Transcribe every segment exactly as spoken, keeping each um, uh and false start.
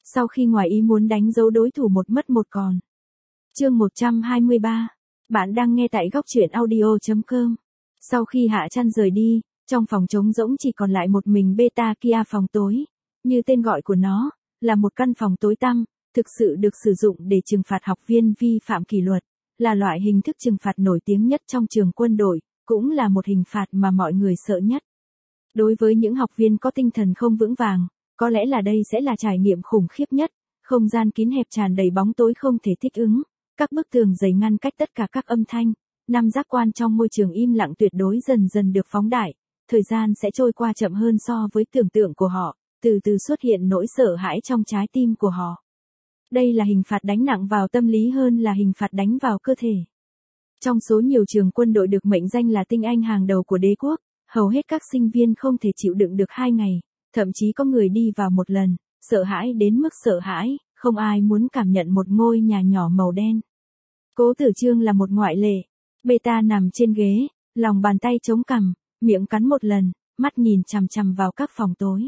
sau khi ngoài ý muốn đánh dấu đối thủ một mất một còn. Chương một trăm hai mươi ba. Bạn đang nghe tại góc truyện audio chấm com. Sau khi Hạ Trăn rời đi, trong phòng trống rỗng chỉ còn lại một mình Beta Kia phòng tối. Như tên gọi của nó, là một căn phòng tối tăm, thực sự được sử dụng để trừng phạt học viên vi phạm kỷ luật, là loại hình thức trừng phạt nổi tiếng nhất trong trường quân đội, cũng là một hình phạt mà mọi người sợ nhất. Đối với những học viên có tinh thần không vững vàng, có lẽ là đây sẽ là trải nghiệm khủng khiếp nhất, không gian kín hẹp tràn đầy bóng tối không thể thích ứng, các bức tường dày ngăn cách tất cả các âm thanh, năm giác quan trong môi trường im lặng tuyệt đối dần dần được phóng đại, thời gian sẽ trôi qua chậm hơn so với tưởng tượng của họ, từ từ xuất hiện nỗi sợ hãi trong trái tim của họ. Đây là hình phạt đánh nặng vào tâm lý hơn là hình phạt đánh vào cơ thể. Trong số nhiều trường quân đội được mệnh danh là tinh anh hàng đầu của đế quốc, hầu hết các sinh viên không thể chịu đựng được hai ngày, thậm chí có người đi vào một lần, sợ hãi đến mức sợ hãi, không ai muốn cảm nhận một ngôi nhà nhỏ màu đen. Cố Tử Trương là một ngoại lệ. Beta nằm trên ghế, lòng bàn tay chống cằm, miệng cắn một lần, mắt nhìn chằm chằm vào các phòng tối.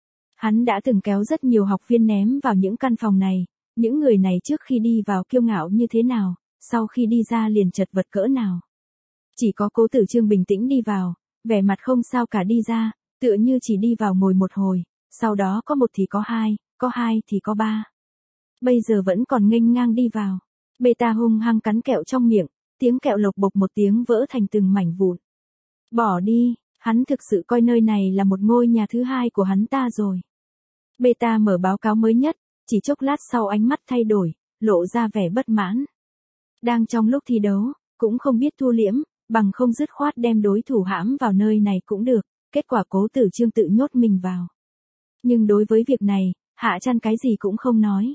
Hắn đã từng kéo rất nhiều học viên ném vào những căn phòng này, những người này trước khi đi vào kiêu ngạo như thế nào, sau khi đi ra liền chật vật cỡ nào. Chỉ có Cố Tử Trương bình tĩnh đi vào, vẻ mặt không sao cả đi ra, tựa như chỉ đi vào ngồi một hồi, sau đó có một thì có hai, có hai thì có ba. Bây giờ vẫn còn nghênh ngang đi vào. Beta hung hăng cắn kẹo trong miệng, tiếng kẹo lộc bộc một tiếng vỡ thành từng mảnh vụn. Bỏ đi, hắn thực sự coi nơi này là một ngôi nhà thứ hai của hắn ta rồi. Beta mở báo cáo mới nhất, chỉ chốc lát sau ánh mắt thay đổi, lộ ra vẻ bất mãn. Đang trong lúc thi đấu, cũng không biết thu liễm, bằng không dứt khoát đem đối thủ hãm vào nơi này cũng được, kết quả Cố Tử Trương tự nhốt mình vào. Nhưng đối với việc này, Hạ Trăn cái gì cũng không nói.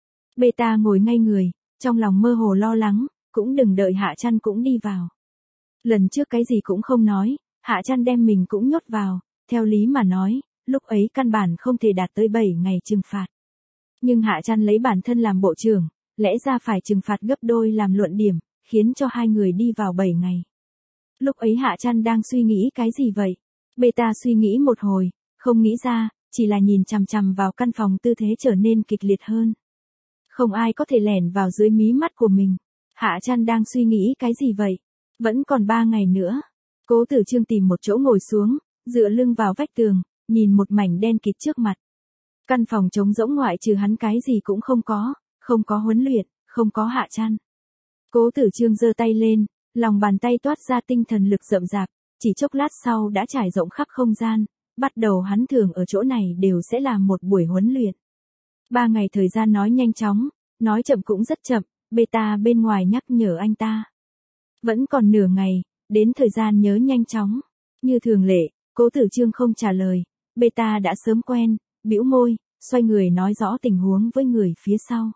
Beta ngồi ngay người, trong lòng mơ hồ lo lắng, cũng đừng đợi Hạ Trăn cũng đi vào. Lần trước cái gì cũng không nói, Hạ Trăn đem mình cũng nhốt vào, theo lý mà nói, lúc ấy căn bản không thể đạt tới bảy ngày trừng phạt. Nhưng Hạ Trăn lấy bản thân làm bộ trưởng, lẽ ra phải trừng phạt gấp đôi làm luận điểm, khiến cho hai người đi vào bảy ngày. Lúc ấy Hạ Trăn đang suy nghĩ cái gì vậy? Beta suy nghĩ một hồi, không nghĩ ra, chỉ là nhìn chằm chằm vào căn phòng tư thế trở nên kịch liệt hơn. Không ai có thể lẻn vào dưới mí mắt của mình. Hạ Trăn đang suy nghĩ cái gì vậy? Vẫn còn ba ngày nữa. Cố Tử Trương tìm một chỗ ngồi xuống, dựa lưng vào vách tường, nhìn một mảnh đen kịt trước mặt. Căn phòng trống rỗng ngoại trừ hắn cái gì cũng không có, không có huấn luyện, không có Hạ Trăn. Cố Tử Trương giơ tay lên, lòng bàn tay toát ra tinh thần lực rậm rạp, chỉ chốc lát sau đã trải rộng khắp không gian, bắt đầu hắn thường ở chỗ này đều sẽ làm một buổi huấn luyện. Ba ngày thời gian nói nhanh chóng, nói chậm cũng rất chậm, Beta bên ngoài nhắc nhở anh ta. Vẫn còn nửa ngày, đến thời gian nhớ nhanh chóng. Như thường lệ, Cố Tử Trương không trả lời, Beta đã sớm quen, bĩu môi, xoay người nói rõ tình huống với người phía sau.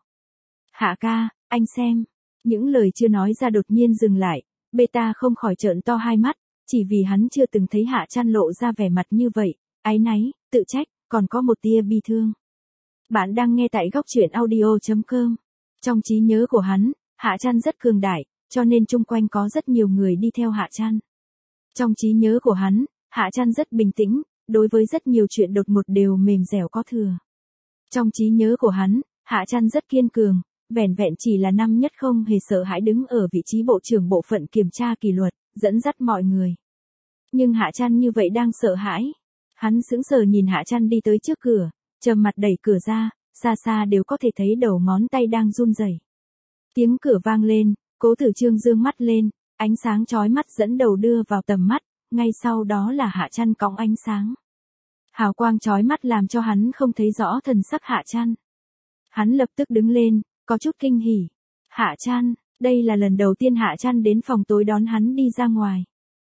Hạ ca, anh xem. Những lời chưa nói ra đột nhiên dừng lại, Beta không khỏi trợn to hai mắt, chỉ vì hắn chưa từng thấy Hạ Trăn lộ ra vẻ mặt như vậy, áy náy, tự trách, còn có một tia bi thương. Bạn đang nghe tại góc truyện audio chấm com. Trong trí nhớ của hắn, Hạ Trăn rất cường đại, cho nên chung quanh có rất nhiều người đi theo Hạ Trăn. Trong trí nhớ của hắn, Hạ Trăn rất bình tĩnh, đối với rất nhiều chuyện đột ngột đều mềm dẻo có thừa. Trong trí nhớ của hắn, Hạ Trăn rất kiên cường, vẻn vẹn chỉ là năm nhất không hề sợ hãi đứng ở vị trí bộ trưởng bộ phận kiểm tra kỷ luật, dẫn dắt mọi người. Nhưng Hạ Trăn như vậy đang sợ hãi. Hắn sững sờ nhìn Hạ Trăn đi tới trước cửa, trầm mặt đẩy cửa ra, xa xa đều có thể thấy đầu ngón tay đang run rẩy. Tiếng cửa vang lên, Cố Tử Trương dương mắt lên, ánh sáng chói mắt dẫn đầu đưa vào tầm mắt, ngay sau đó là Hạ Trăn cõng ánh sáng. Hào quang chói mắt làm cho hắn không thấy rõ thần sắc Hạ Trăn. Hắn lập tức đứng lên, có chút kinh hỉ. Hạ Trăn, đây là lần đầu tiên Hạ Trăn đến phòng tối đón hắn đi ra ngoài.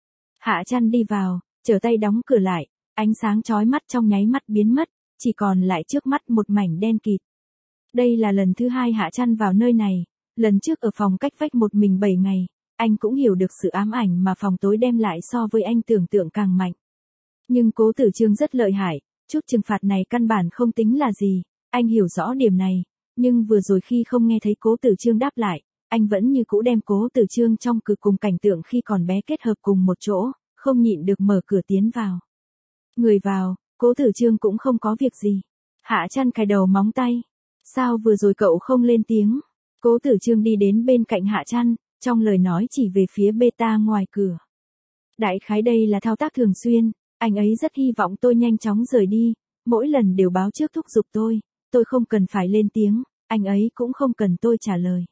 Hạ Trăn đi vào, trở tay đóng cửa lại, ánh sáng chói mắt trong nháy mắt biến mất, chỉ còn lại trước mắt một mảnh đen kịt. Đây là lần thứ hai Hạ Trăn vào nơi này, lần trước ở phòng cách vách một mình bảy ngày, anh cũng hiểu được sự ám ảnh mà phòng tối đem lại so với anh tưởng tượng càng mạnh. Nhưng Cố Tử Trương rất lợi hại, chút trừng phạt này căn bản không tính là gì, anh hiểu rõ điểm này, nhưng vừa rồi khi không nghe thấy Cố Tử Trương đáp lại, anh vẫn như cũ đem Cố Tử Trương trong cực cùng cảnh tượng khi còn bé kết hợp cùng một chỗ, không nhịn được mở cửa tiến vào. Người vào, Cố Tử Trương cũng không có việc gì. Hạ Trăn cài đầu móng tay. Sao vừa rồi cậu không lên tiếng? Cố Tử Trương đi đến bên cạnh Hạ Trăn, trong lời nói chỉ về phía beta ngoài cửa. Đại khái đây là thao tác thường xuyên, anh ấy rất hy vọng tôi nhanh chóng rời đi, mỗi lần đều báo trước thúc giục tôi, tôi không cần phải lên tiếng, anh ấy cũng không cần tôi trả lời.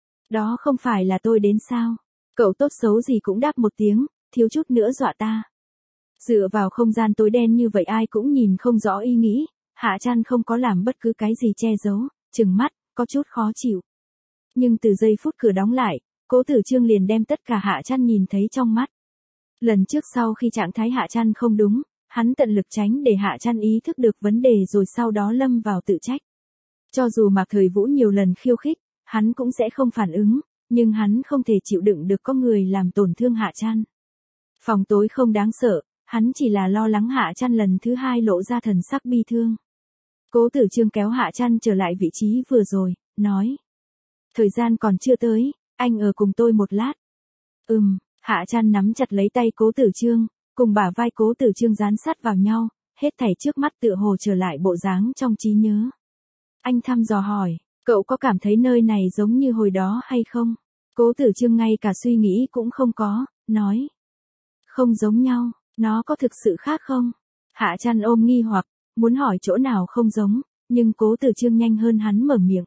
Đó không phải là tôi đến sao? Cậu tốt xấu gì cũng đáp một tiếng, thiếu chút nữa dọa ta. Dựa vào không gian tối đen như vậy ai cũng nhìn không rõ ý nghĩ, Hạ Trăn không có làm bất cứ cái gì che giấu, trừng mắt, có chút khó chịu. Nhưng từ giây phút cửa đóng lại, Cố Tử Trương liền đem tất cả Hạ Trăn nhìn thấy trong mắt. Lần trước sau khi trạng thái Hạ Trăn không đúng, hắn tận lực tránh để Hạ Trăn ý thức được vấn đề rồi sau đó lâm vào tự trách. Cho dù Mạc Thời Vũ nhiều lần khiêu khích, hắn cũng sẽ không phản ứng, nhưng hắn không thể chịu đựng được có người làm tổn thương Hạ Trăn. Phòng tối không đáng sợ, hắn chỉ là lo lắng Hạ Trăn lần thứ hai lộ ra thần sắc bi thương. Cố Tử Trương kéo Hạ Trăn trở lại vị trí vừa rồi, nói. Thời gian còn chưa tới, anh ở cùng tôi một lát. Ừm, Hạ Trăn nắm chặt lấy tay Cố Tử Trương, cùng bả vai Cố Tử Trương dán sát vào nhau, hết thảy trước mắt tựa hồ trở lại bộ dáng trong trí nhớ. Anh thăm dò hỏi, cậu có cảm thấy nơi này giống như hồi đó hay không? Cố Tử Trương ngay cả suy nghĩ cũng không có, nói. Không giống nhau, nó có thực sự khác không? Hạ Trăn ôm nghi hoặc, muốn hỏi chỗ nào không giống, nhưng Cố Tử Trương nhanh hơn hắn mở miệng.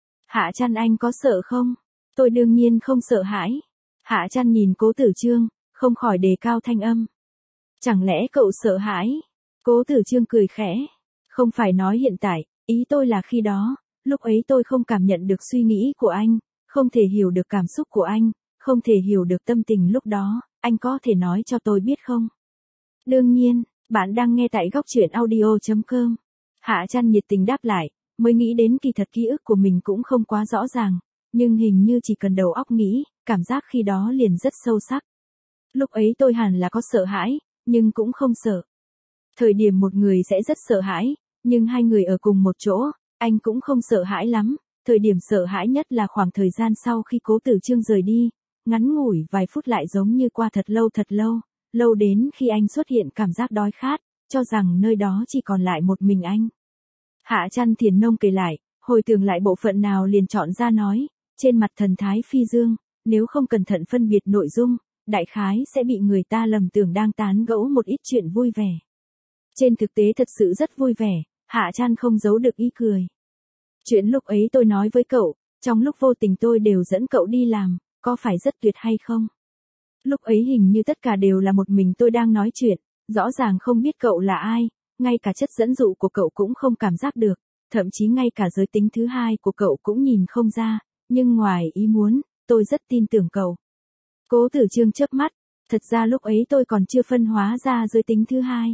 Hạ Trăn anh có sợ không? Tôi đương nhiên không sợ hãi. Hạ Trăn nhìn Cố Tử Trương, không khỏi đề cao thanh âm. Chẳng lẽ cậu sợ hãi? Cố Tử Trương cười khẽ. Không phải nói hiện tại, ý tôi là khi đó, lúc ấy tôi không cảm nhận được suy nghĩ của anh, không thể hiểu được cảm xúc của anh, không thể hiểu được tâm tình lúc đó, anh có thể nói cho tôi biết không? Đương nhiên, bạn đang nghe tại góc truyện audio chấm com. Hạ Trăn nhiệt tình đáp lại, mới nghĩ đến kỳ thật ký ức của mình cũng không quá rõ ràng, nhưng hình như chỉ cần đầu óc nghĩ, cảm giác khi đó liền rất sâu sắc. Lúc ấy tôi hẳn là có sợ hãi, nhưng cũng không sợ. Thời điểm một người sẽ rất sợ hãi, nhưng hai người ở cùng một chỗ, anh cũng không sợ hãi lắm. Thời điểm sợ hãi nhất là khoảng thời gian sau khi Cố Tử Trương rời đi, ngắn ngủi vài phút lại giống như qua thật lâu thật lâu, lâu đến khi anh xuất hiện cảm giác đói khát, cho rằng nơi đó chỉ còn lại một mình anh. Hạ Trăn thiền nông kể lại, hồi tưởng lại bộ phận nào liền chọn ra nói, trên mặt thần thái phi dương, nếu không cẩn thận phân biệt nội dung, đại khái sẽ bị người ta lầm tưởng đang tán gẫu một ít chuyện vui vẻ. Trên thực tế thật sự rất vui vẻ, Hạ Trăn không giấu được ý cười. Chuyện lúc ấy tôi nói với cậu, trong lúc vô tình tôi đều dẫn cậu đi làm, có phải rất tuyệt hay không? Lúc ấy hình như tất cả đều là một mình tôi đang nói chuyện, rõ ràng không biết cậu là ai, ngay cả chất dẫn dụ của cậu cũng không cảm giác được, thậm chí ngay cả giới tính thứ hai của cậu cũng nhìn không ra, nhưng ngoài ý muốn, tôi rất tin tưởng cậu. Cố Tử Trương chớp mắt, thật ra lúc ấy tôi còn chưa phân hóa ra giới tính thứ hai.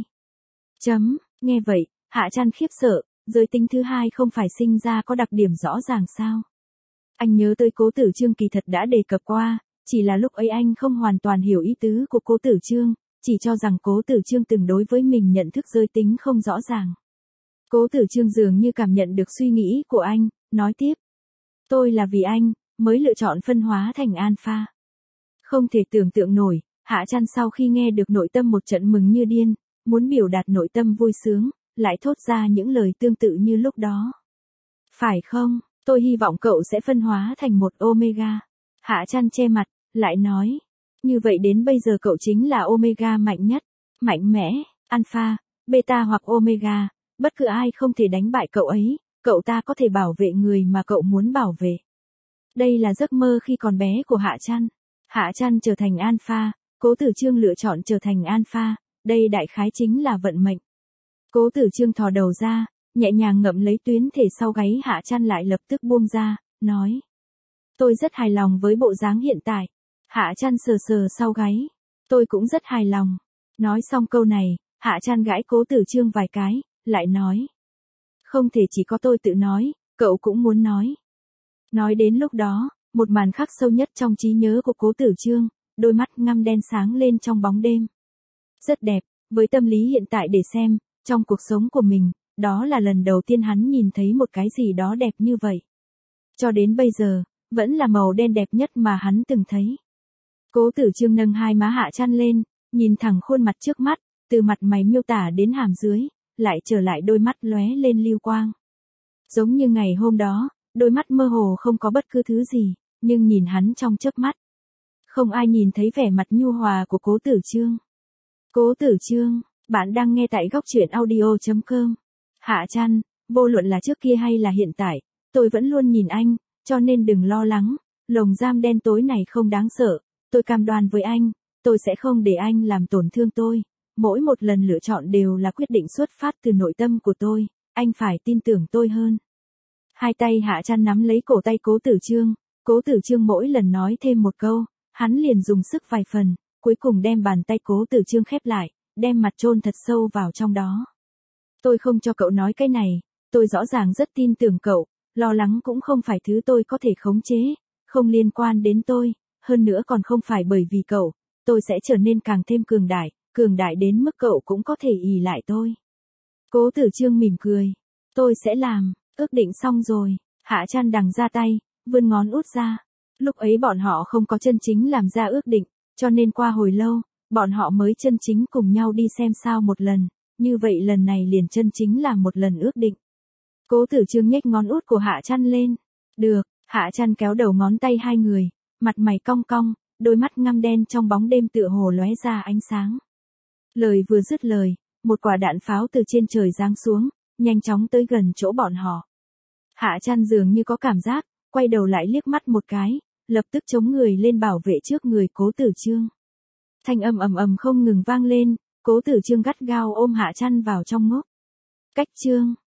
Chấm, nghe vậy, Hạ Trăn khiếp sợ, giới tính thứ hai không phải sinh ra có đặc điểm rõ ràng sao? Anh nhớ tới Cố Tử Trương kỳ thật đã đề cập qua, chỉ là lúc ấy anh không hoàn toàn hiểu ý tứ của Cố Tử Trương, chỉ cho rằng Cố Tử Trương từng đối với mình nhận thức giới tính không rõ ràng. Cố Tử Trương dường như cảm nhận được suy nghĩ của anh, nói tiếp. Tôi là vì anh, mới lựa chọn phân hóa thành alpha. Không thể tưởng tượng nổi, Hạ Trăn sau khi nghe được nội tâm một trận mừng như điên, muốn biểu đạt nội tâm vui sướng, lại thốt ra những lời tương tự như lúc đó. Phải không, tôi hy vọng cậu sẽ phân hóa thành một omega. Hạ Trăn che mặt, lại nói. Như vậy đến bây giờ cậu chính là omega mạnh nhất, mạnh mẽ, alpha, beta hoặc omega, bất cứ ai không thể đánh bại cậu ấy, cậu ta có thể bảo vệ người mà cậu muốn bảo vệ. Đây là giấc mơ khi còn bé của Hạ Trăn. Hạ Trăn trở thành alpha, Cố Tử Trương lựa chọn trở thành alpha, đây đại khái chính là vận mệnh. Cố Tử Trương thò đầu ra, nhẹ nhàng ngậm lấy tuyến thể sau gáy Hạ Trăn lại lập tức buông ra, nói. Tôi rất hài lòng với bộ dáng hiện tại. Hạ Trăn sờ sờ sau gáy. Tôi cũng rất hài lòng. Nói xong câu này, Hạ Trăn gãi Cố Tử Trương vài cái, lại nói. Không thể chỉ có tôi tự nói, cậu cũng muốn nói. Nói đến lúc đó, một màn khắc sâu nhất trong trí nhớ của Cố Tử Trương, đôi mắt ngăm đen sáng lên trong bóng đêm. Rất đẹp, với tâm lý hiện tại để xem, trong cuộc sống của mình, đó là lần đầu tiên hắn nhìn thấy một cái gì đó đẹp như vậy. Cho đến bây giờ, vẫn là màu đen đẹp nhất mà hắn từng thấy. Cố Tử Trương nâng hai má Hạ Trăn lên, nhìn thẳng khuôn mặt trước mắt, từ mặt mày miêu tả đến hàm dưới, lại trở lại đôi mắt lóe lên lưu quang. Giống như ngày hôm đó, đôi mắt mơ hồ không có bất cứ thứ gì, nhưng nhìn hắn trong chớp mắt. Không ai nhìn thấy vẻ mặt nhu hòa của Cố Tử Chương. Cố Tử Chương, bạn đang nghe tại góc truyện audio chấm com. Hạ Trăn, vô luận là trước kia hay là hiện tại, tôi vẫn luôn nhìn anh, cho nên đừng lo lắng, lồng giam đen tối này không đáng sợ, tôi cam đoan với anh, tôi sẽ không để anh làm tổn thương tôi. Mỗi một lần lựa chọn đều là quyết định xuất phát từ nội tâm của tôi, anh phải tin tưởng tôi hơn. Hai tay Hạ Trăn nắm lấy cổ tay Cố Tử Chương, Cố Tử Chương mỗi lần nói thêm một câu, hắn liền dùng sức vài phần, cuối cùng đem bàn tay Cố Tử Chương khép lại, đem mặt chôn thật sâu vào trong đó. Tôi không cho cậu nói cái này, tôi rõ ràng rất tin tưởng cậu, lo lắng cũng không phải thứ tôi có thể khống chế, không liên quan đến tôi, hơn nữa còn không phải bởi vì cậu, tôi sẽ trở nên càng thêm cường đại, cường đại đến mức cậu cũng có thể ỷ lại tôi. Cố Tử Chương mỉm cười, tôi sẽ làm, ước định xong rồi, Hạ Trăn đằng ra tay, vươn ngón út ra. Lúc ấy bọn họ không có chân chính làm ra ước định, cho nên qua hồi lâu, bọn họ mới chân chính cùng nhau đi xem sao một lần, như vậy lần này liền chân chính là một lần ước định. Cố Tử Chương nhếch ngón út của Hạ Trăn lên. Được, Hạ Trăn kéo đầu ngón tay hai người, mặt mày cong cong, đôi mắt ngăm đen trong bóng đêm tựa hồ lóe ra ánh sáng. Lời vừa dứt lời, một quả đạn pháo từ trên trời giáng xuống, nhanh chóng tới gần chỗ bọn họ. Hạ Trăn dường như có cảm giác, quay đầu lại liếc mắt một cái, lập tức chống người lên bảo vệ trước người Cố Tử Chương. Thanh âm ầm ầm không ngừng vang lên, Cố Tử Chương gắt gao ôm Hạ Trăn vào trong ngốc. Cách Chương,